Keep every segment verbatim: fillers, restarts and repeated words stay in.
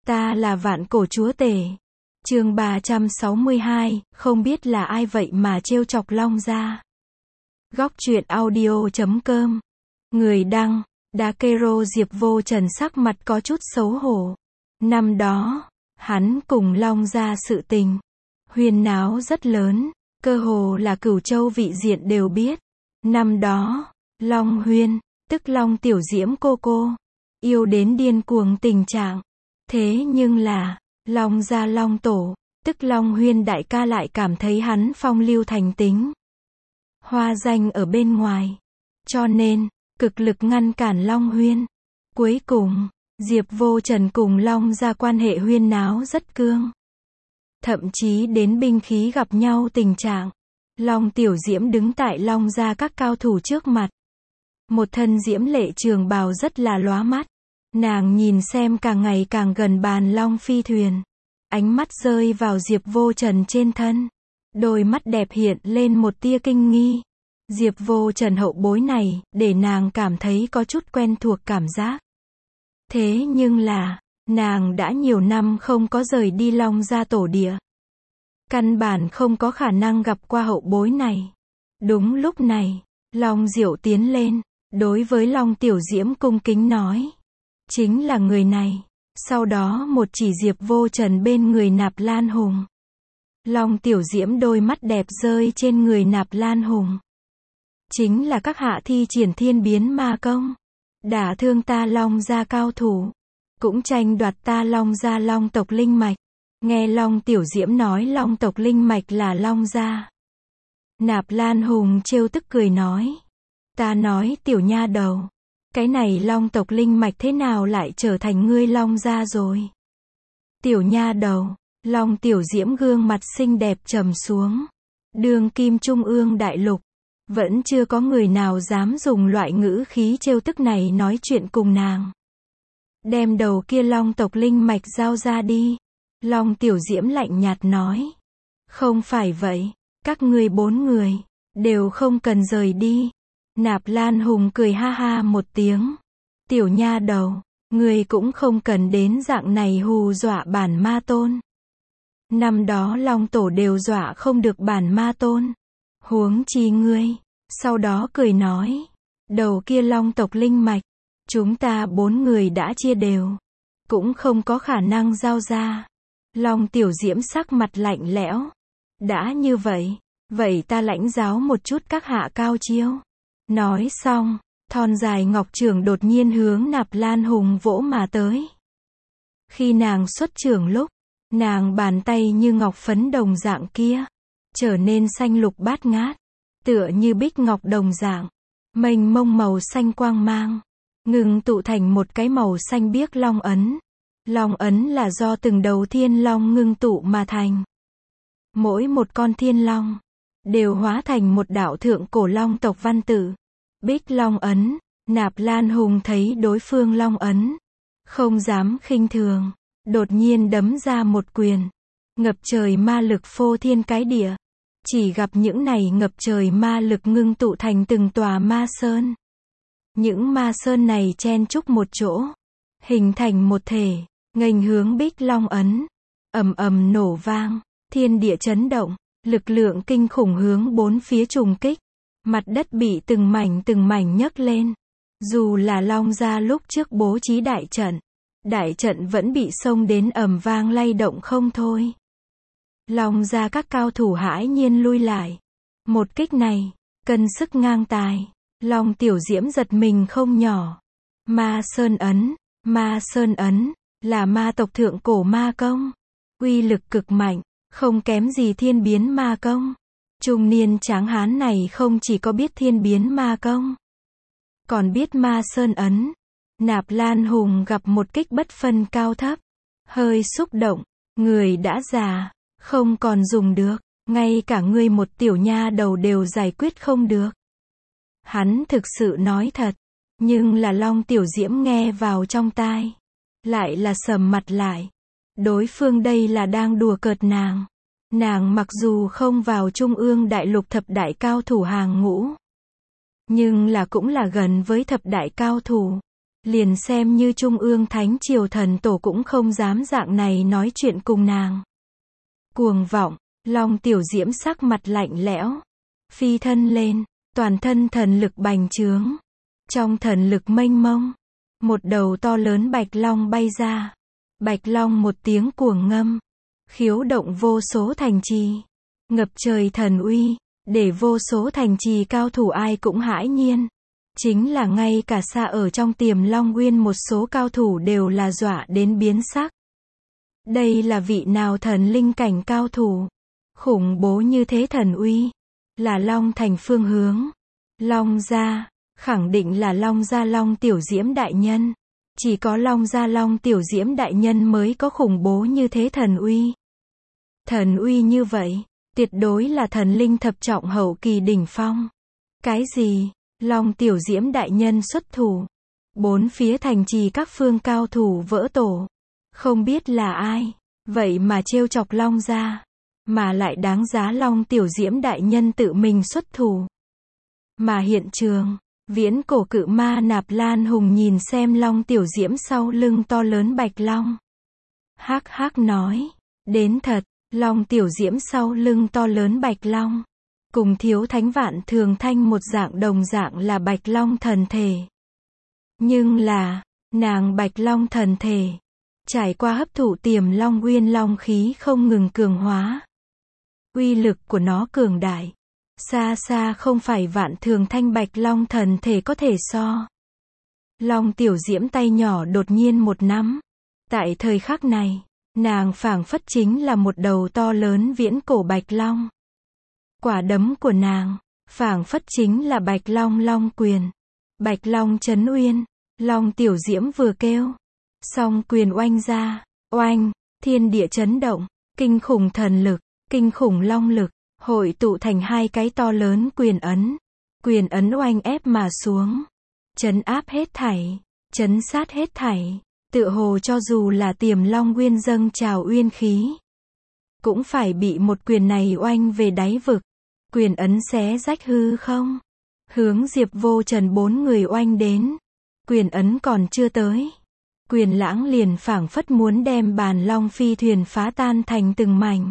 Ta là vạn cổ chúa tể. Chương ba trăm sáu mươi hai, không biết là ai vậy mà trêu chọc Long gia. Góc truyện audio chấm com. Người đăng, Dakero Diệp Vô Trần sắc mặt có chút xấu hổ. Năm đó, hắn cùng Long gia sự tình, huyên náo rất lớn, cơ hồ là cửu châu vị diện đều biết. Năm đó, Long Huyên, tức Long Tiểu Diễm cô cô, yêu đến điên cuồng tình trạng. Thế nhưng là, Long gia Long Tổ, tức Long Huyên đại ca lại cảm thấy hắn phong lưu thành tính, hoa danh ở bên ngoài. Cho nên, cực lực ngăn cản Long Huyên. Cuối cùng, Diệp Vô Trần cùng Long gia quan hệ huyên náo rất cương. Thậm chí đến binh khí gặp nhau tình trạng. Long Tiểu Diễm đứng tại Long gia các cao thủ trước mặt. Một thân diễm lệ trường bào rất là lóa mắt. Nàng nhìn xem càng ngày càng gần bàn long phi thuyền. Ánh mắt rơi vào Diệp Vô Trần trên thân. Đôi mắt đẹp hiện lên một tia kinh nghi. Diệp Vô Trần hậu bối này, để nàng cảm thấy có chút quen thuộc cảm giác. Thế nhưng là, nàng đã nhiều năm không có rời đi Long gia tổ địa. Căn bản không có khả năng gặp qua hậu bối này. Đúng lúc này, Long Diệu tiến lên, đối với Long Tiểu Diễm cung kính nói. Chính là người này. Sau đó một chỉ Diệp Vô Trần bên người Nạp Lan Hùng. Long Tiểu Diễm đôi mắt đẹp rơi trên người Nạp Lan Hùng. Chính là các hạ thi triển thiên biến ma công, đả thương ta Long gia cao thủ, cũng tranh đoạt ta Long gia Long tộc linh mạch. Nghe Long Tiểu Diễm nói Long tộc linh mạch là Long gia. Nạp Lan Hùng trêu tức cười nói. Ta nói tiểu nha đầu, cái này Long tộc linh mạch thế nào lại trở thành ngươi Long gia rồi? Tiểu nha đầu, Long Tiểu Diễm gương mặt xinh đẹp trầm xuống. Đường kim trung ương đại lục, vẫn chưa có người nào dám dùng loại ngữ khí trêu tức này nói chuyện cùng nàng. Đem đầu kia Long tộc linh mạch giao ra đi. Long Tiểu Diễm lạnh nhạt nói. Không phải vậy, các ngươi bốn người, đều không cần rời đi. Nạp Lan Hùng cười ha ha một tiếng. Tiểu nha đầu, ngươi cũng không cần đến dạng này hù dọa bản ma tôn. Năm đó Long Tổ đều dọa không được bản ma tôn. Huống chi ngươi. Sau đó cười nói. Đầu kia Long tộc linh mạch, chúng ta bốn người đã chia đều, cũng không có khả năng giao ra. Long Tiểu Diễm sắc mặt lạnh lẽo. Đã như vậy, vậy ta lãnh giáo một chút các hạ cao chiêu. Nói xong, thon dài ngọc chưởng đột nhiên hướng Nạp Lan Hùng vỗ mà tới. Khi nàng xuất chưởng lúc, nàng bàn tay như ngọc phấn đồng dạng kia, trở nên xanh lục bát ngát, tựa như bích ngọc đồng dạng, mênh mông màu xanh quang mang, ngừng tụ thành một cái màu xanh biếc long ấn. Long ấn là do từng đầu thiên long ngưng tụ mà thành. Mỗi một con thiên long đều hóa thành một đạo thượng cổ long tộc văn tự. Bích long ấn. Nạp Lan Hùng thấy đối phương long ấn, không dám khinh thường, đột nhiên đấm ra một quyền. Ngập trời ma lực phô thiên cái địa. Chỉ gặp những này ngập trời ma lực ngưng tụ thành từng tòa ma sơn. Những ma sơn này chen chúc một chỗ, hình thành một thể, nghênh hướng Bích long ấn. Ầm ầm nổ vang, thiên địa chấn động, lực lượng kinh khủng hướng bốn phía trùng kích. Mặt đất bị từng mảnh từng mảnh nhấc lên. Dù là Long gia lúc trước bố trí đại trận, đại trận vẫn bị xông đến ầm vang lay động không thôi. Long gia các cao thủ hãi nhiên lui lại. Một kích này, cân sức ngang tài. Long Tiểu Diễm giật mình không nhỏ. Ma Sơn Ấn, Ma Sơn Ấn, là ma tộc thượng cổ ma công. Uy lực cực mạnh, không kém gì thiên biến ma công. Trung niên tráng hán này không chỉ có biết thiên biến ma công, còn biết Ma Sơn Ấn. Nạp Lan Hùng gặp một kích bất phân cao thấp, hơi xúc động. Người đã già, không còn dùng được, ngay cả ngươi một tiểu nha đầu đều giải quyết không được. Hắn thực sự nói thật, nhưng là Long Tiểu Diễm nghe vào trong tai, lại là sầm mặt lại. Đối phương đây là đang đùa cợt nàng. Nàng mặc dù không vào trung ương đại lục thập đại cao thủ hàng ngũ, nhưng là cũng là gần với thập đại cao thủ. Liền xem như Trung ương Thánh Triều thần tổ cũng không dám dạng này nói chuyện cùng nàng. Cuồng vọng, Long Tiểu Diễm sắc mặt lạnh lẽo. Phi thân lên, toàn thân thần lực bành trướng. Trong thần lực mênh mông, một đầu to lớn bạch long bay ra. Bạch long một tiếng cuồng ngâm, khiếu động vô số thành trì. Ngập trời thần uy, để vô số thành trì cao thủ ai cũng hãi nhiên. Chính là ngay cả xa ở trong Tiềm Long Nguyên một số cao thủ đều là dọa đến biến sắc. Đây là vị nào thần linh cảnh cao thủ? Khủng bố như thế thần uy. Là Long Thành phương hướng. Long gia, khẳng định là Long gia Long Tiểu Diễm đại nhân. Chỉ có Long gia Long Tiểu Diễm đại nhân mới có khủng bố như thế thần uy. Thần uy như vậy, tuyệt đối là thần linh thập trọng hậu kỳ đỉnh phong. Cái gì? Long Tiểu Diễm đại nhân xuất thủ. Bốn phía thành trì các phương cao thủ vỡ tổ. Không biết là ai, vậy mà trêu chọc Long gia, mà lại đáng giá Long Tiểu Diễm đại nhân tự mình xuất thủ. Mà hiện trường, viễn cổ cự ma Nạp Lan Hùng nhìn xem Long Tiểu Diễm sau lưng to lớn bạch long. Hắc hắc nói, đến thật, Long Tiểu Diễm sau lưng to lớn bạch long. Cùng Thiếu Thánh Vạn Thường Thanh một dạng đồng dạng là bạch long thần thể. Nhưng là, nàng bạch long thần thể, trải qua hấp thụ Tiềm Long Nguyên long khí không ngừng cường hóa. Uy lực của nó cường đại. Xa xa không phải Vạn Thường Thanh bạch long thần thể có thể so. Long Tiểu Diễm tay nhỏ đột nhiên một nắm. Tại thời khắc này, nàng phảng phất chính là một đầu to lớn viễn cổ bạch long. Quả đấm của nàng, phảng phất chính là bạch long long quyền. Bạch long trấn uyên, Long Tiểu Diễm vừa kêu. Song quyền oanh ra, oanh, thiên địa chấn động, kinh khủng thần lực, kinh khủng long lực, hội tụ thành hai cái to lớn quyền ấn. Quyền ấn oanh ép mà xuống. Chấn áp hết thảy, chấn sát hết thảy. Tựa hồ cho dù là Tiềm Long Nguyên dâng trào uyên khí, cũng phải bị một quyền này oanh về đáy vực. Quyền ấn xé rách hư không, hướng Diệp Vô Trần bốn người oanh đến. Quyền ấn còn chưa tới, quyền lãng liền phảng phất muốn đem Bàn Long phi thuyền phá tan thành từng mảnh.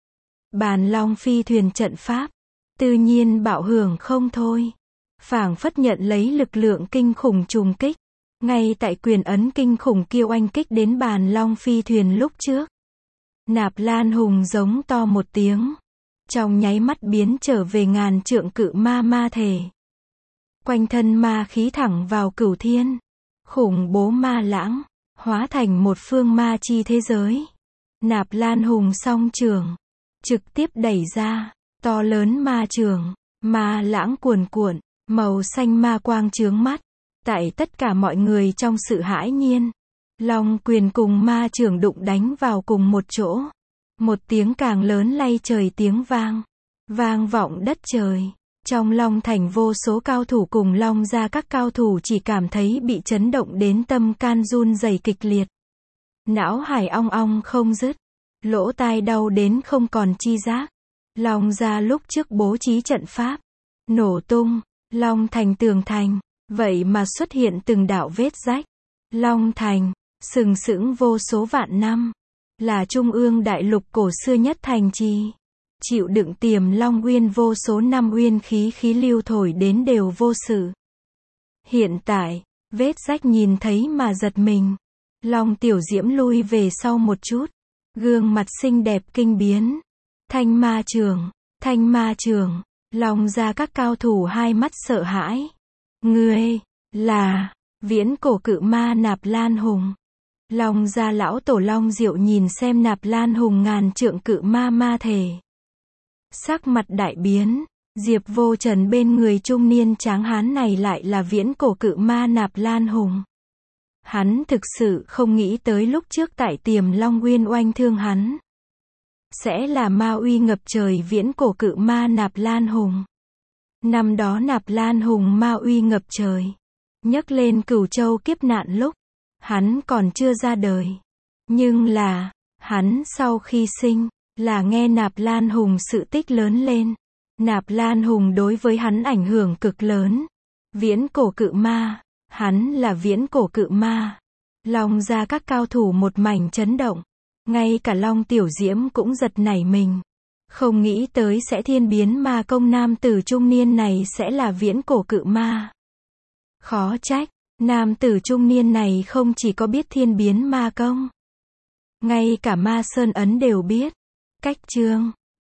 Bàn Long phi thuyền trận pháp, tự nhiên bạo hưởng không thôi. Phảng phất nhận lấy lực lượng kinh khủng trùng kích. Ngay tại quyền ấn kinh khủng kia oanh kích đến Bàn Long phi thuyền lúc trước. Nạp Lan Hùng giống to một tiếng. Trong nháy mắt biến trở về ngàn trượng cự ma ma thể. Quanh thân ma khí thẳng vào cửu thiên. Khủng bố ma lãng, hóa thành một phương ma chi thế giới. Nạp Lan Hùng song trường, trực tiếp đẩy ra, to lớn ma trường, ma lãng cuồn cuộn, màu xanh ma quang chướng mắt. Tại tất cả mọi người trong sự hãi nhiên, Long quyền cùng ma trường đụng đánh vào cùng một chỗ. Một tiếng càng lớn lay trời tiếng vang, vang vọng đất trời. Trong Long Thành vô số cao thủ cùng Long gia các cao thủ chỉ cảm thấy bị chấn động đến tâm can run rẩy kịch liệt. Não hải ong ong không dứt, lỗ tai đau đến không còn chi giác. Long gia lúc trước bố trí trận pháp, nổ tung, Long Thành tường thành, vậy mà xuất hiện từng đạo vết rách. Long Thành, sừng sững vô số vạn năm, là trung ương đại lục cổ xưa nhất thành trì. Chịu đựng Tiềm Long Nguyên vô số năm uyên khí khí lưu thổi đến đều vô sự. Hiện tại, vết rách nhìn thấy mà giật mình. Long Tiểu Diễm lui về sau một chút. Gương mặt xinh đẹp kinh biến. Thanh ma trường, thanh ma trường. Long gia các cao thủ hai mắt sợ hãi. Ngươi, là, viễn cổ cự ma Nạp Lan Hùng. Long gia lão tổ Long Diệu nhìn xem Nạp Lan Hùng ngàn trượng cự ma ma thể. Sắc mặt đại biến, Diệp Vô Trần bên người trung niên tráng hán này lại là viễn cổ cự ma Nạp Lan Hùng. Hắn thực sự không nghĩ tới lúc trước tại Tiềm Long Nguyên oanh thương hắn. Sẽ là ma uy ngập trời viễn cổ cự ma Nạp Lan Hùng. Năm đó Nạp Lan Hùng ma uy ngập trời. Nhấc lên Cửu Châu kiếp nạn lúc, hắn còn chưa ra đời. Nhưng là, hắn sau khi sinh, là nghe Nạp Lan Hùng sự tích lớn lên. Nạp Lan Hùng đối với hắn ảnh hưởng cực lớn. Viễn cổ cự ma, Hắn là viễn cổ cự ma. Long gia các cao thủ một mảnh chấn động. Ngay cả Long Tiểu Diễm cũng giật nảy mình. Không nghĩ tới sẽ thiên biến ma công nam tử trung niên này sẽ là viễn cổ cự ma. Khó trách, nam tử trung niên này không chỉ có biết thiên biến ma công. Ngay cả ma sơn ấn đều biết. Cách chương